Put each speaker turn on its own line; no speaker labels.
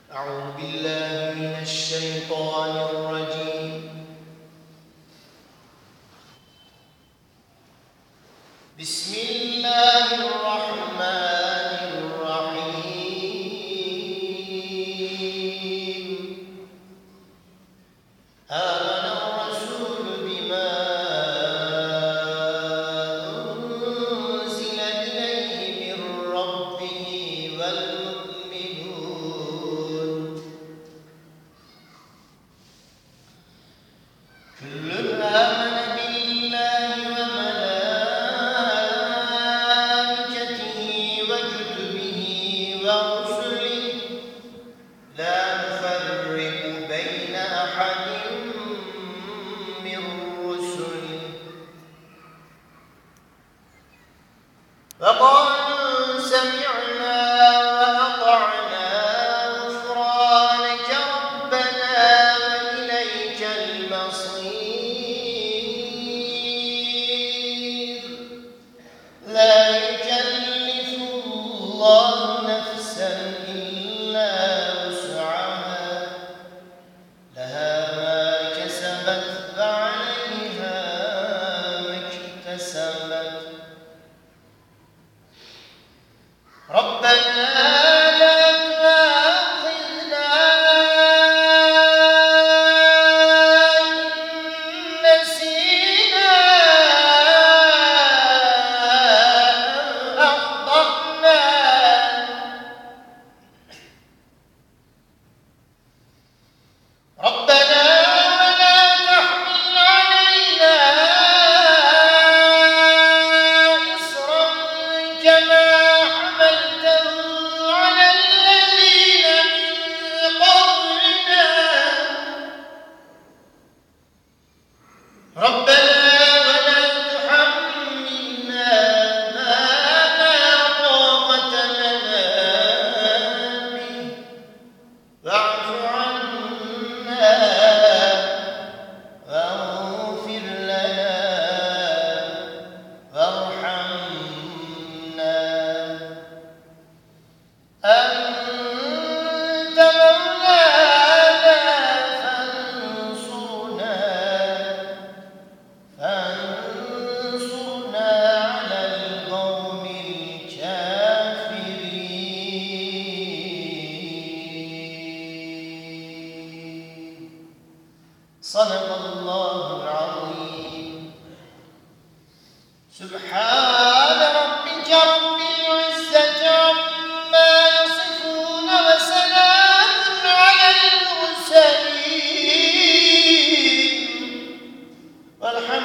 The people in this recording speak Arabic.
أعوذ بالله من الشيطان الرجيم. بسم الله الرحمن الرحيم. آمن الرسول بما أنزل إليه من ربه والمؤمنون كل آمن بالله وملائكته وكتبه ورسله لا نفرق بين أحد من رسله وقالوا سمعنا وأطعنا غفرانك ربنا وإليك المصير. لا يكلف الله نفسا إلا وسعها لها ما كسبت وعليها ما اكتسبت. ربنا لا تؤاخذنا إن نسينا أو أخطأنا. ربنا ولا تحمل علينا إصرا كما حملته على الذين من قبلنا. ربنا ولا تحملنا ما لا طاقة لنا به واعف عنا واغفر لنا وارحمنا. أنت مولانا فانصرنا على القوم الكافرين. صدق الله العظيم. سبحان ربك رب العزة عما يصفون وسلام على المرسلين والحمد